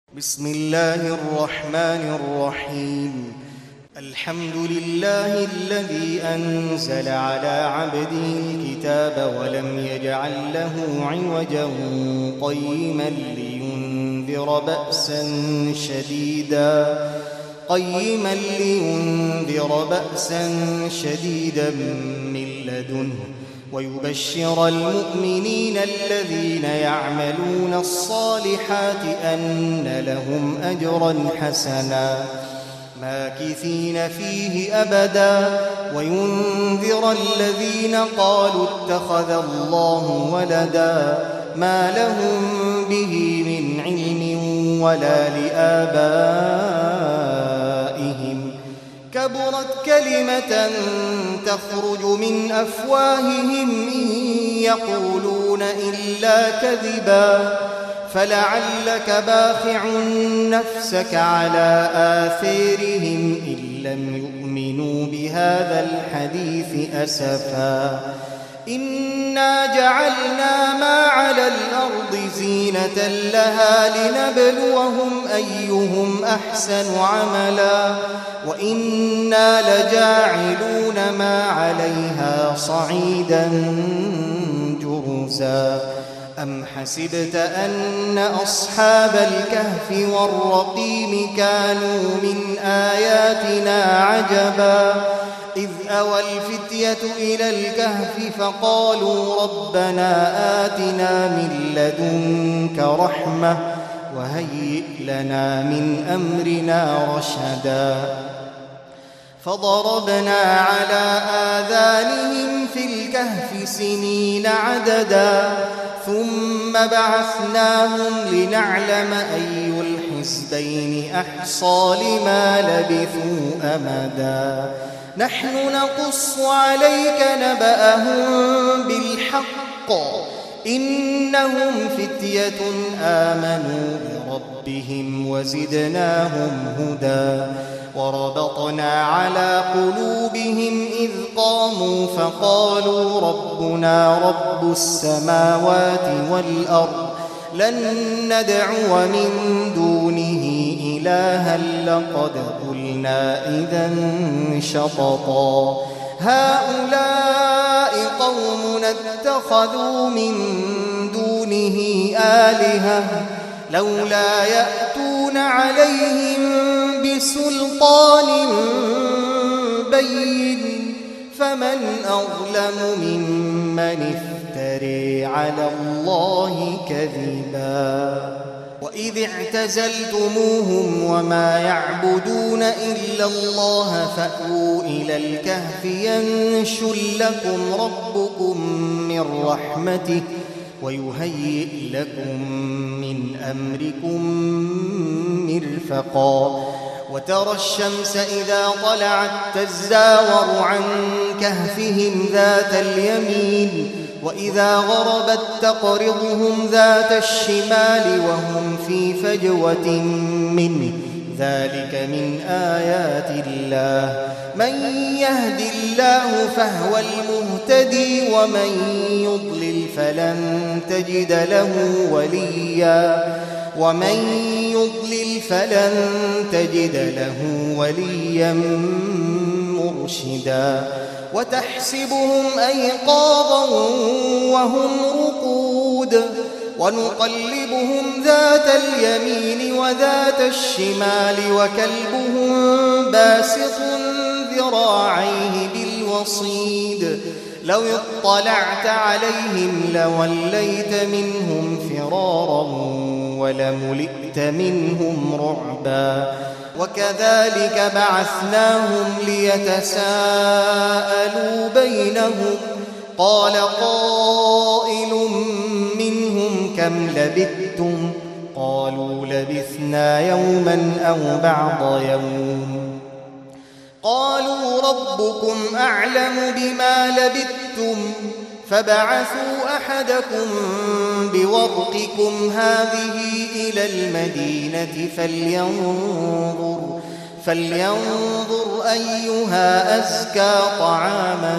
بسم الله الرحمن الرحيم. الحمد لله الذي أنزل على عبده الكتاب ولم يجعل له عوجا قيما لينذر بأسا شديدا من لدنه ويبشر المؤمنين الذين يعملون الصالحات أن لهم أجرا حسنا ماكثين فيه أبدا وينذر الذين قالوا اتخذ الله ولدا ما لهم به من علم ولا لآبائهم كبرت كلمة تخرج من أفواههم إن يقولون إلا كذبا فلعلك باخع نفسك على آثارهم إن لم يؤمنوا بهذا الحديث أسفا إنا جعلنا ما على الأرض زينة لها لنبلوهم أيهم أحسن عملا وإنا لجاعلون ما عليها صعيدا جرزا أم حسبت أن أصحاب الكهف والرقيم كانوا من آياتنا عجبا إذ أوى الفتية إلى الكهف فقالوا ربنا آتنا من لدنك رحمة وهيئ لنا من أمرنا رشدا فضربنا على آذانهم في الكهف سنين عددا ثم بعثناهم لنعلم أي الحزبين أحصى لما لبثوا أمدا نحن نقص عليك نبأهم بالحق إنهم فتية آمنوا بربهم وزدناهم هدى وربطنا على قلوبهم إذ قاموا فقالوا ربنا رب السماوات والأرض لن ندعو من دونه إلها لقد قلنا إذا شططا هؤلاء قوم اتخذوا من دونه آلهة لولا يأتون عليهم بسلطان بين فمن أظلم ممن افتري على الله كذبا وإذ اعتزلتموهم وما يعبدون إلا الله فأووا إلى الكهف ينشر لكم ربكم من رحمته ويهيئ لكم من أمركم مرفقا وترى الشمس إذا طلعت تزاور عن كهفهم ذات اليمين وإذا غربت تقرضهم ذات الشمال وهم في فجوة منه ذلك من آيات الله من يهد الله فهو المهتدي ومن يضلل فلن تجد له وليا مرشدا وتحسبهم أيقاظا وهم رقود ونقلبهم ذات اليمين وذات الشمال وكلبهم باسط ذراعيه بالوصيد لو اطلعت عليهم لوليت منهم فرارا ولملئت منهم رعبا وكذلك بعثناهم ليتساءلوا بينهم قال قائل منهم كم لبثتم قالوا لبثنا يوما أو بعض يوم قالوا ربكم أعلم بما لبثتم فبعثوا أحدكم بورقكم هذه إلى المدينة فلينظر أيها أزكى طعاما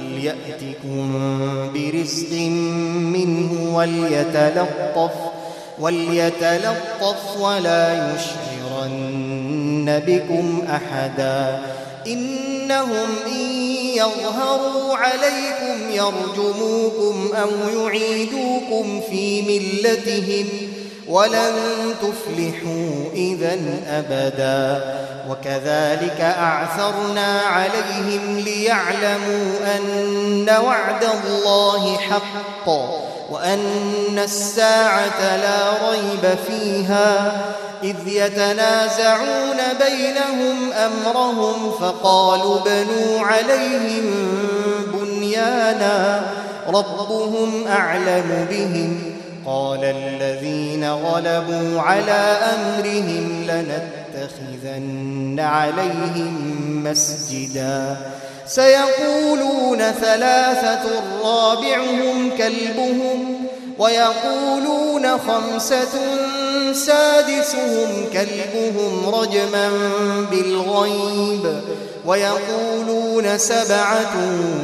فليأتكم برزق منه وليتلطف ولا يشعرن بكم أحدا إنهم إن يظهروا عليكم يرجموكم أو يعيدوكم في ملتهم ولن تفلحوا إذن أبدا وكذلك أعثرنا عليهم ليعلموا أن وعد الله حق وأن الساعة لا ريب فيها إذ يتنازعون بينهم أمرهم فقالوا بنوا عليهم بنيانا ربهم أعلم بهم قال الذين غلبوا على أمرهم لنتخذن عليهم مسجدا سيقولون ثلاثة رابعهم كلبهم ويقولون خمسة سادسهم كلبهم رجما بالغيب ويقولون سبعة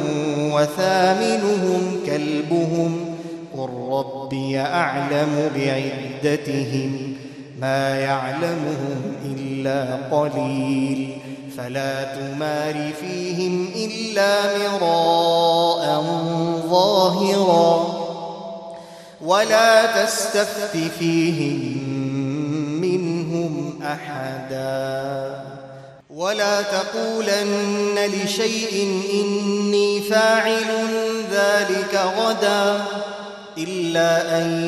وثامنهم كلبهم قل ربي أعلم بعدتهم ما يعلمهم إلا قليل فلا تمار فيهم إلا مراء ظاهرا ولا تستفت فيهم منهم أحدا ولا تقولن لشيء إني فاعل ذلك غدا إلا أن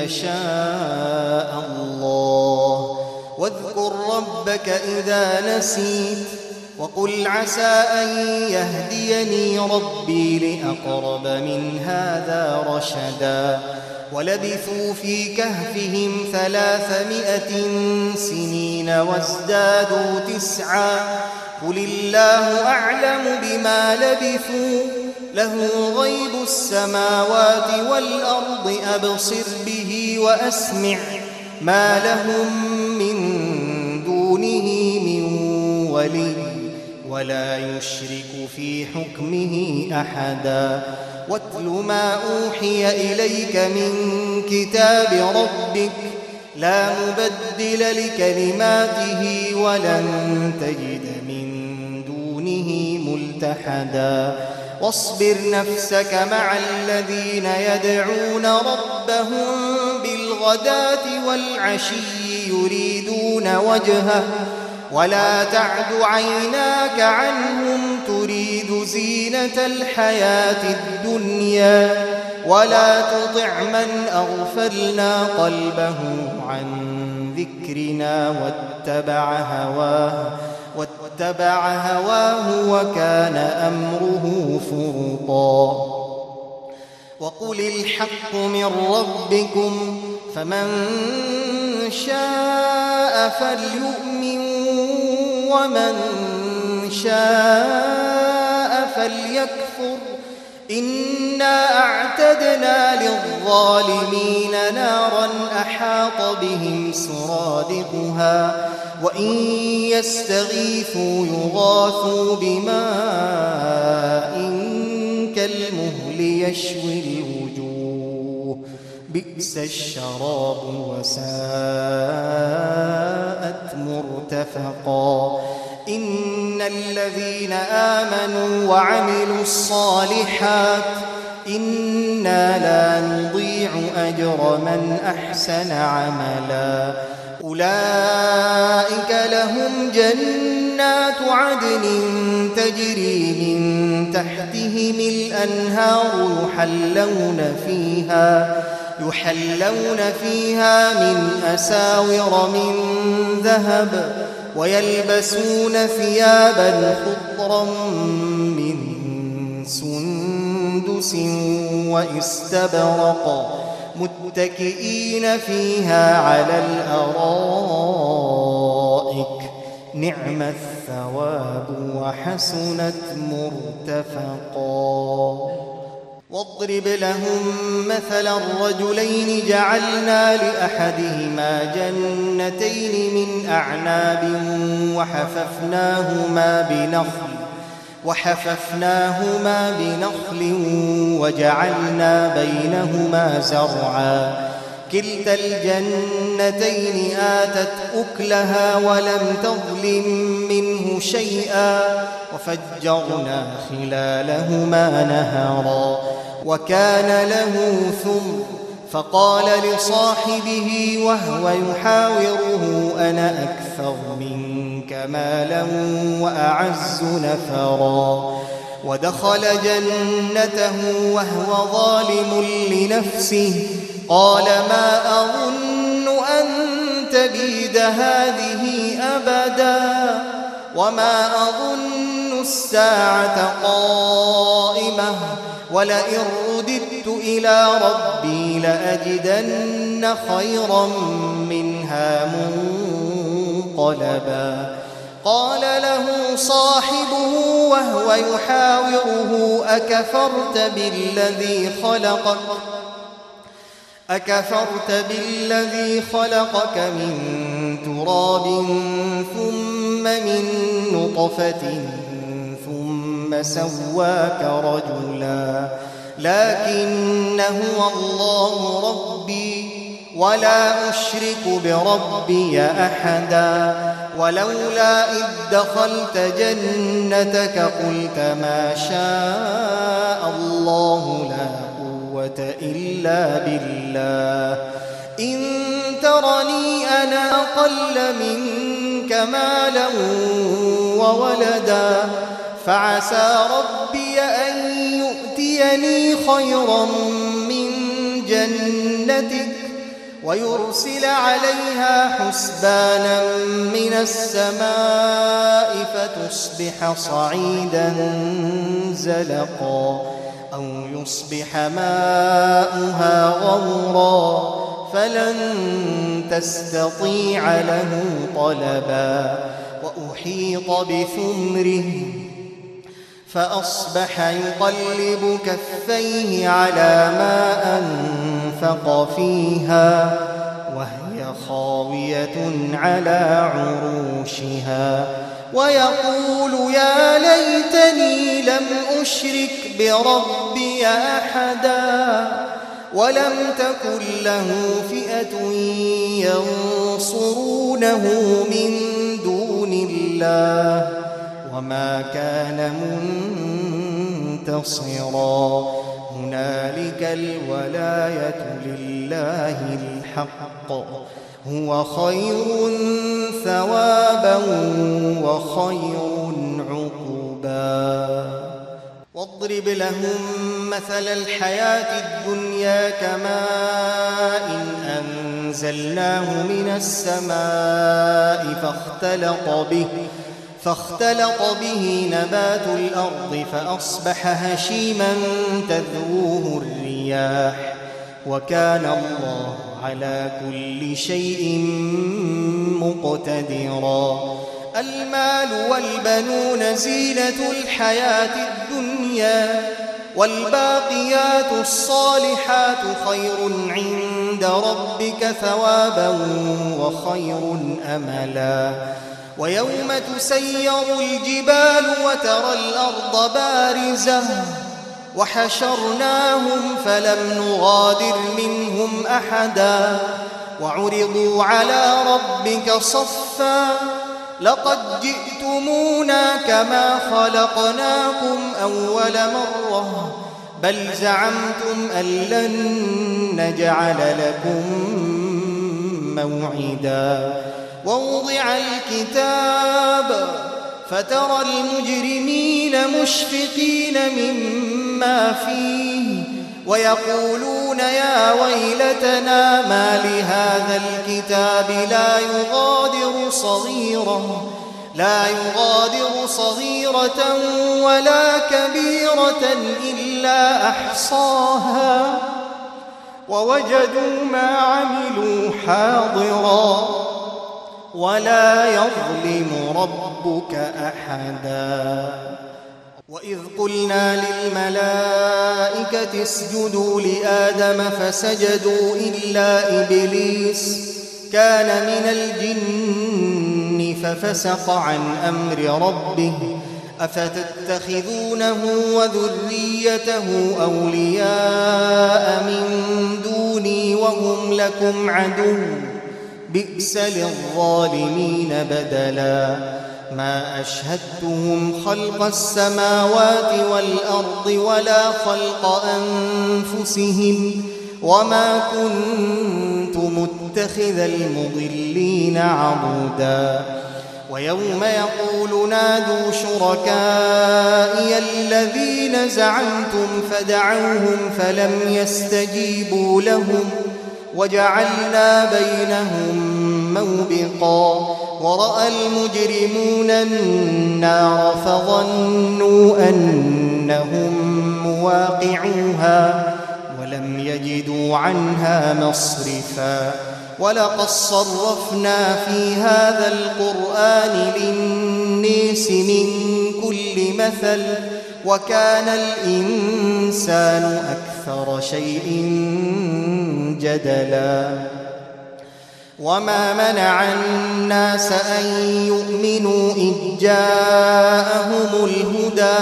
يشاء الله واذكر ربك إذا نسيت وقل عسى أن يهديني ربي لأقرب من هذا رشدا ولبثوا في كهفهم 300 سنين وازدادوا 9 قل الله أعلم بما لبثوا له غيب السماوات والأرض أبصر به وأسمع ما لهم من دونه من ولي ولا يشرك في حكمه أحدا واتل ما أوحي إليك من كتاب ربك لا مبدل لكلماته ولن تجد من دونه ملتحدا واصبر نفسك مع الذين يدعون ربهم بالغداة والعشي يريدون وجهه ولا تعد عيناك عنهم تريد زينة الحياة الدنيا ولا تطع من أغفلنا قلبه عن ذكرنا واتبع هواه وكان أمره فرطا وقل الحق من ربكم فمن شاء فليؤمن ومن شاء فليكفر إنا أعتدنا للظالمين نارا أحاط بهم سرادقها وإن يستغيثوا يغاثوا بماء كالمهل يشوي الوجوه بئس الشراب وساءت مرتفقا إن الذين آمنوا وعملوا الصالحات إنا لا نضيع أجر من أحسن عملا أولئك لهم جنات عدن تجري من تحتهم الأنهار يحلون فيها من أساور من ذهب ويلبسون ثيابا خضرا من سندس واستبرق متكئين فيها على الأرائك نعم الثواب وحسنت مرتفقا واضرب لهم مثلا الرجلين جعلنا لأحدهما جنتين من أعناب وحففناهما بنخل وجعلنا بينهما زرعا كلتا الجنتين آتت أكلها ولم تظلم منه شيئا وفجرنا خلالهما نهرا وكان له ثمر فقال لصاحبه وهو يحاوره أنا أكثر منك مالا وأعز نفرا ودخل جنته وهو ظالم لنفسه قال ما أظن أن تبيد هذه أبدا وما أظن الساعة قائمة ولئن رددت إلى ربي لأجدن خيرا منها منقلبا قال له صاحبه وهو يحاوره أكفرت بالذي خلقك من تراب ثم من نطفة ثم سواك رجلا لكن هو الله ربي ولا أشرك بربي أحدا ولولا إذ دخلت جنتك قلت ما شاء الله لا قوة إلا بالله إن ترني أنا أقل منك مالا وولدا فعسى ربي أن يؤتيني خيرا من جنتك ويرسل عليها حسبانا من السماء فتصبح صعيدا زلقا أو يصبح ماؤها غورا فلن تستطيع له طلبا وأحيط بثمره فأصبح يقلب كفيه على ما أنفق فيها وهي خاوية على عروشها ويقول يا ليتني لم أشرك بربي أحدا ولم تكن له فئة ينصرونه من دون الله وما كان منتصرا هنالك الولاية لله الحق هو خير ثوابا وخير عقبا واضرب لهم مثل الحياة الدنيا كماء أنزلناه من السماء فاختلط به نبات الأرض فأصبح هشيما تذروه الرياح وكان الله على كل شيء مقتدرا المال والبنون زينة الحياة الدنيا والباقيات الصالحات خير عند ربك ثوابا وخير أملا ويوم تسير الجبال وترى الأرض بارزة وحشرناهم فلم نغادر منهم أحدا وعرضوا على ربك صفا لقد جئتمونا كما خلقناكم أول مرة بل زعمتم أن لن نجعل لكم موعدا ووضع الكتاب فترى المجرمين مشفقين مما فيه ويقولون يا ويلتنا ما لهذا الكتاب لا يغادر صغيرة ولا كبيرة إلا أحصاها ووجدوا ما عملوا حاضرا ولا يظلم ربك أحدا وإذ قلنا للملائكة اسجدوا لآدم فسجدوا إلا إبليس كان من الجن ففسق عن أمر ربه أفتتخذونه وذريته أولياء من دوني وهم لكم عدو بئس للظالمين بدلا ما أشهدتهم خلق السماوات والأرض ولا خلق أنفسهم وما كنت متخذ المضلين عضدا ويوم يقول نادوا شركائي الذين زعمتم فدعوهم فلم يستجيبوا لهم وجعلنا بينهم موبقا ورأى المجرمون النار فظنوا أنهم مواقعوها ولم يجدوا عنها مصرفا ولقد صرفنا في هذا القرآن للناس من كل مثل وكان الإنسان أكثر شيء جدلا وما منع الناس أن يؤمنوا إذ جاءهم الهدى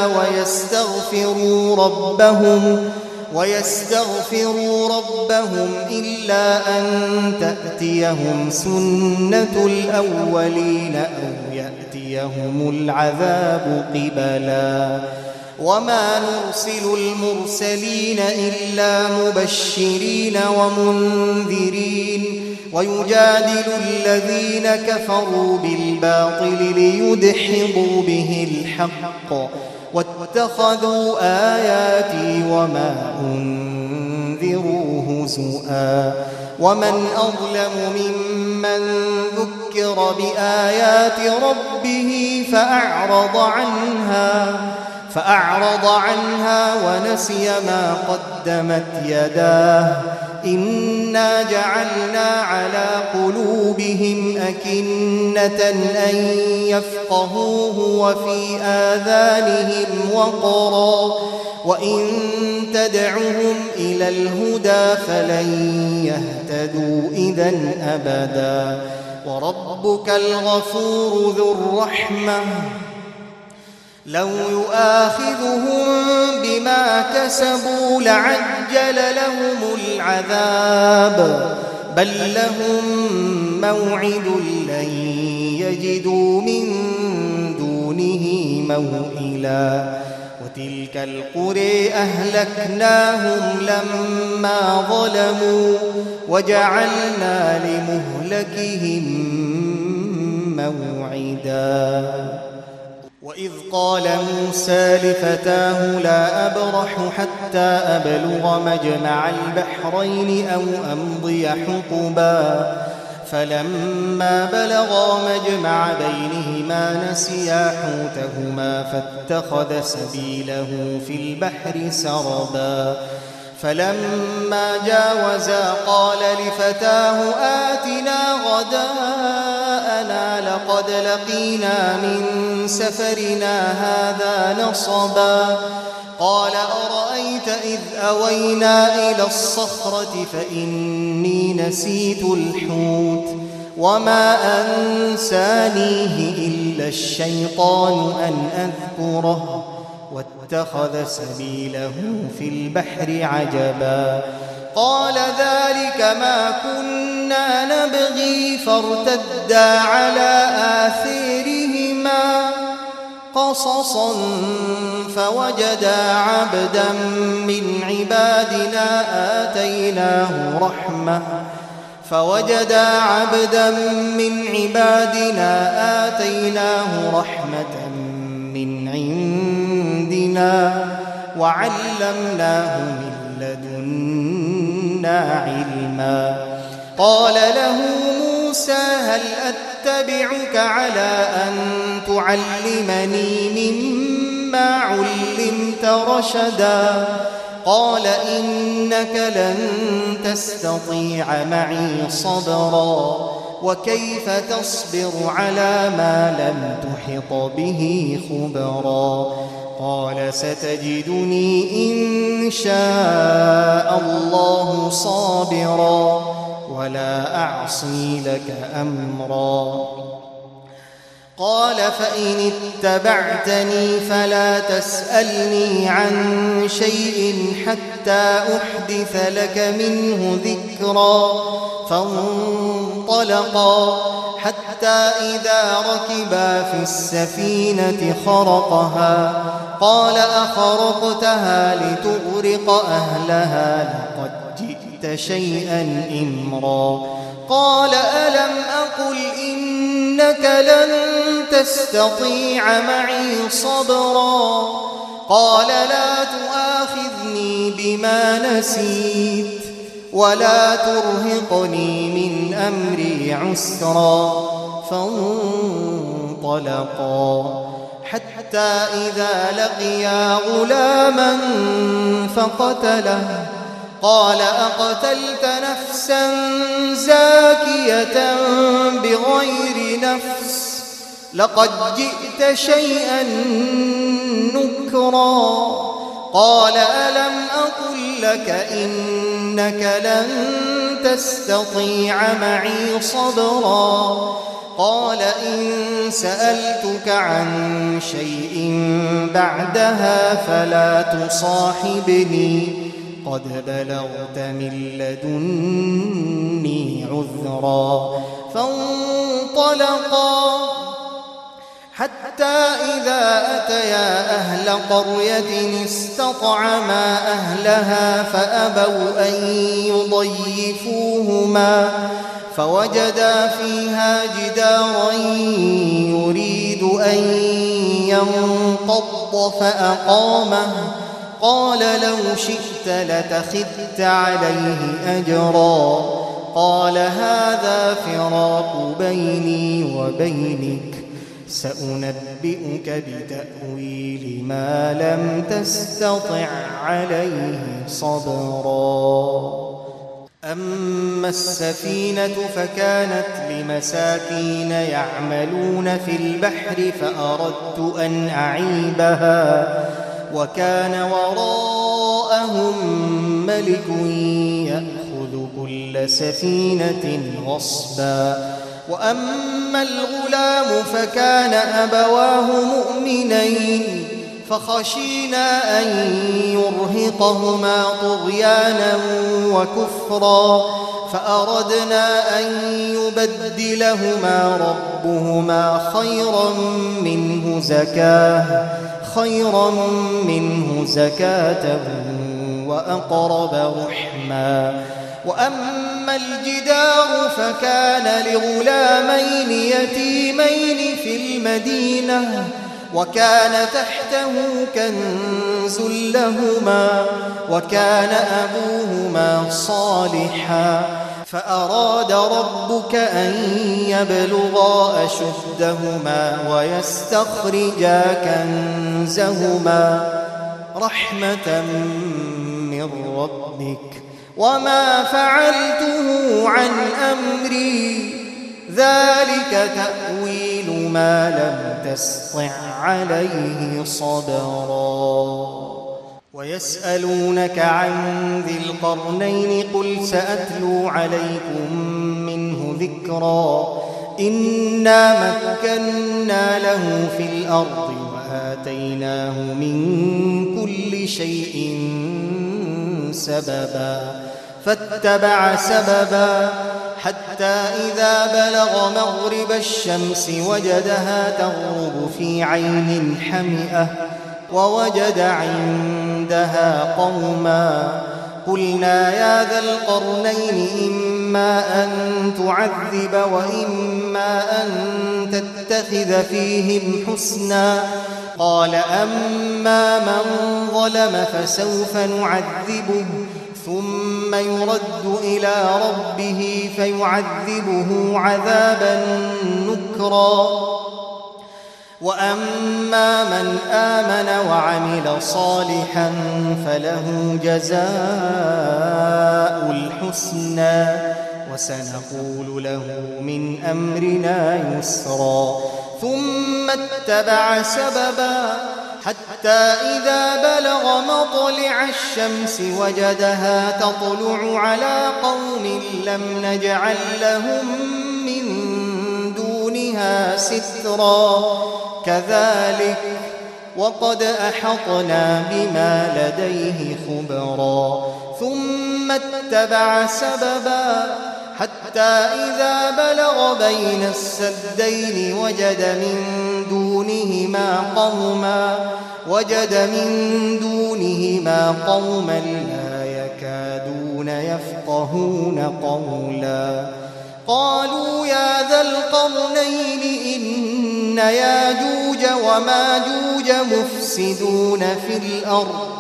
ويستغفروا ربهم إلا أن تأتيهم سنة الأولين أو يأتيهم العذاب قبلا وما نرسل المرسلين إلا مبشرين ومنذرين ويجادل الذين كفروا بالباطل ليدحضوا به الحق واتخذوا آياتي وما أنذروا هزؤا ومن أظلم ممن ذكر بآيات ربه فأعرض عنها ونسي ما قدمت يداه إنا جعلنا على قلوبهم أكنة أن يفقهوه وفي آذانهم وقرا وإن تدعهم إلى الهدى فلن يهتدوا إذن أبدا وربك الغفور ذو الرحمة لو يؤاخذهم بما كسبوا لعجل لهم العذاب بل لهم موعد لن يجدوا من دونه موئلا وتلك القرى أهلكناهم لما ظلموا وجعلنا لمهلكهم موعدا وإذ قال موسى لفتاه لا أبرح حتى أبلغ مجمع البحرين أو أمضي حقبا فلما بلغا مجمع بينهما نسيا حوتهما فاتخذ سبيله في البحر سربا فلما جاوزا قال لفتاه آتنا غداءنا لقد لقينا من سفرنا هذا نصبا قال أرأيت إذ أوينا إلى الصخرة فإني نسيت الحوت وما أنسانيه إلا الشيطان أن أذكره واتخذ سبيله في البحر عجبا قال ذلك ما كنا نبغي فارتدا على آثارهما قصصا فوجدا عبدا من عبادنا آتيناه رحمة من عندنا وعلمناه من لدنا علما قال له موسى هل أتبعك على أن تعلمني مما علمت رشدا قال إنك لن تستطيع معي صبرا وكيف تصبر على ما لم تحط به خبرا قال ستجدني إن شاء الله صابرا ولا أعصي لك أمرا قال فإن اتبعتني فلا تسألني عن شيء حتى أحدث لك منه ذكرا. فانطلقا حتى إذا ركبا في السفينة خرقها قال أخرقتها لتغرق أهلها لقد جئت شيئا إمرا. قال ألم أقل إنك لن تستطيع معي صبرا. قال لا تؤاخذني بما نسيت ولا ترهقني من أمري عسرا. فانطلقا حتى إذا لقيا غلاما فقتله قال أقتلت نفسا زاكية بغير نفس لقد جئت شيئا نكرا. قال ألم أقل لك إنك لن تستطيع معي صبرا. قال إن سألتك عن شيء بعدها فلا تصاحبني قد بلغت من لدني عذرا. فانطلقا حتى إذا أتيا أهل قرية استطعما أهلها فأبوا أن يضيفوهما فوجدا فيها جدارا يريد أن ينقض فأقامه. قال لو شئت لتخذت عليه أجرا. قال هذا فراق بيني وبينك سأنبئك بتأويل ما لم تستطع عليه صبرا. أما السفينة فكانت لمساكين يعملون في البحر فأردت أن أعيبها وكان وراءهم ملك يأخذ كل سفينة غصبا. وأما الغلام فكان أبواه مؤمنين فخشينا أن يرهقهما طغيانا وكفرا فأردنا أن يبدلهما ربهما خيرا منه زكاة وأقرب رحما. وأما الجدار فكان لغلامين يتيمين في المدينة وكان تحته كنز لهما وكان أبوهما صالحا فأراد ربك أن يبلغا أشدهما ويستخرجا كنزهما رحمة من ربك وما فعلته عن أمري ذلك تأويل ما لم تسطع عليه صبرا. ويسألونك عن ذي القرنين قل سأتلو عليكم منه ذكرا. إنا مكنا له في الأرض وآتيناه من كل شيء سببا فاتبع سببا حتى إذا بلغ مغرب الشمس وجدها تغرب في عين حمئة ووجد عندها قوما قلنا يا ذا القرنين إما أن تعذب وإما أن تتخذ فيهم حسنا. قال أما من ظلم فسوف نعذبه ثم يرد إلى ربه فيعذبه عذابا نكرا. وأما من آمن وعمل صالحا فله جزاء الحسنى وسنقول له من أمرنا يسرا. ثم اتبع سببا حتى إذا بلغ مطلع الشمس وجدها تطلع على قوم لم نجعل لهم من دونها سترا كذلك وقد أحطنا بما لديه خبرا ثم اتبع سببا حتى إذا بلغ بين السدين وجد من دونهما قوما لا يكادون يفقهون قولا قالوا يا ذا القرنين إن ياجوج وماجوج مفسدون في الأرض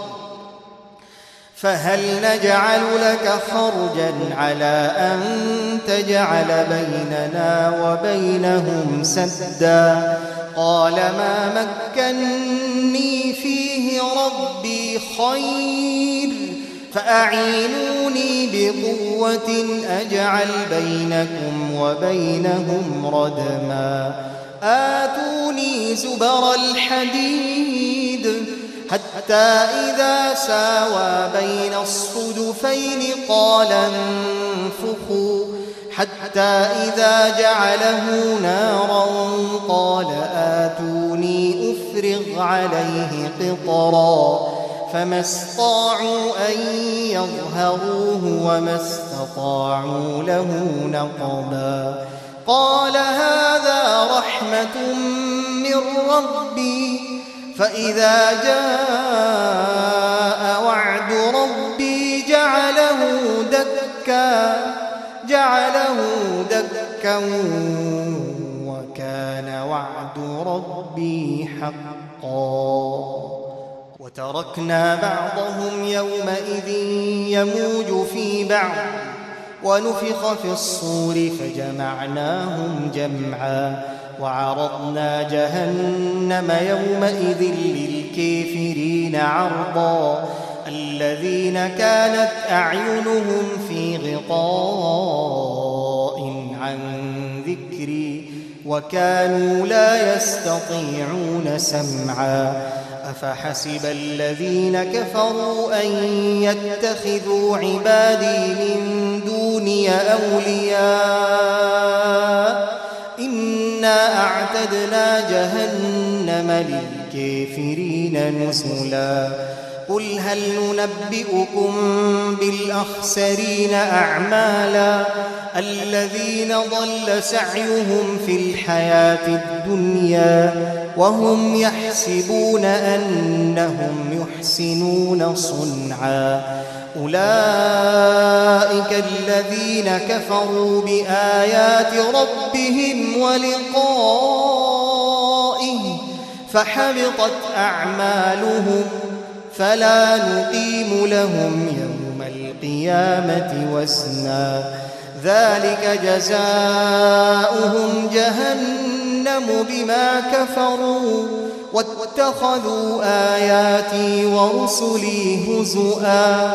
فهل نجعل لك خرجا على أن تجعل بيننا وبينهم سدا قال ما مكني فيه ربي خير فأعينوني بقوة أجعل بينكم وبينهم ردما آتوني زبر الحديد حتى إذا ساوى بين الصدفين قال انفخوا حتى إذا جعله نارا قال آتوني أفرغ عليه قطرا فما استطاعوا أن يظهروه وما استطاعوا له نقبا قال هذا رحمة من ربي فإذا جاء وعد ربي جعله دكا وكان وعد ربي حقا وتركنا بعضهم يومئذ يموج في بعض ونفخ في الصور فجمعناهم جمعا وعرضنا جهنم يومئذ للكافرين عرضا الذين كانت أعينهم في غطاء عن ذكري وكانوا لا يستطيعون سمعا أفحسب الذين كفروا أن يتخذوا عبادي من دوني أولياء إنا أعتدنا جهنم للكافرين نزلا قل هل ننبئكم بالأخسرين أعمالا الذين ضل سعيهم في الحياة الدنيا وهم يحسبون أنهم يحسنون صنعا أولئك الذين كفروا بآيات ربهم ولقائه فحبطت أعمالهم فلا نقيم لهم يوم القيامة وزنا ذلك جزاؤهم جهنم بما كفروا واتخذوا آياتي ورسلي هزؤا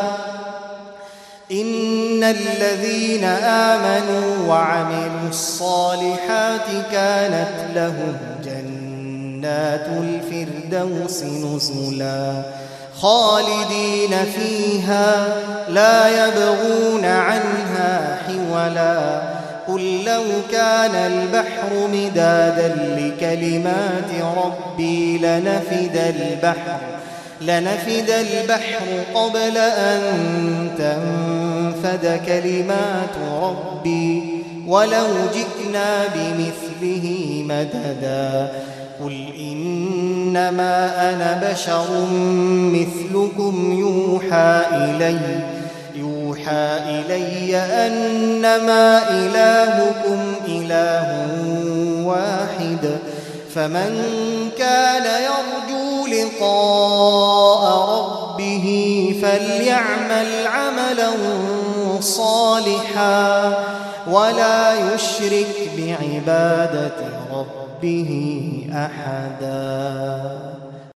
إن الذين آمنوا وعملوا الصالحات كانت لهم جنات الفردوس نزلا خالدين فيها لا يبغون عنها حولا قل لو كان البحر مدادا لكلمات ربي لنفد البحر قبل أن تنفد كلمات ربي ولو جئنا بمثله مددا قل إنما أنا بشر مثلكم يوحى إلي أنما إلهكم إله واحد فمن كان يرجو لقاء ربه فليعمل عملا صالحا ولا يشرك بعبادة ربه أحدا.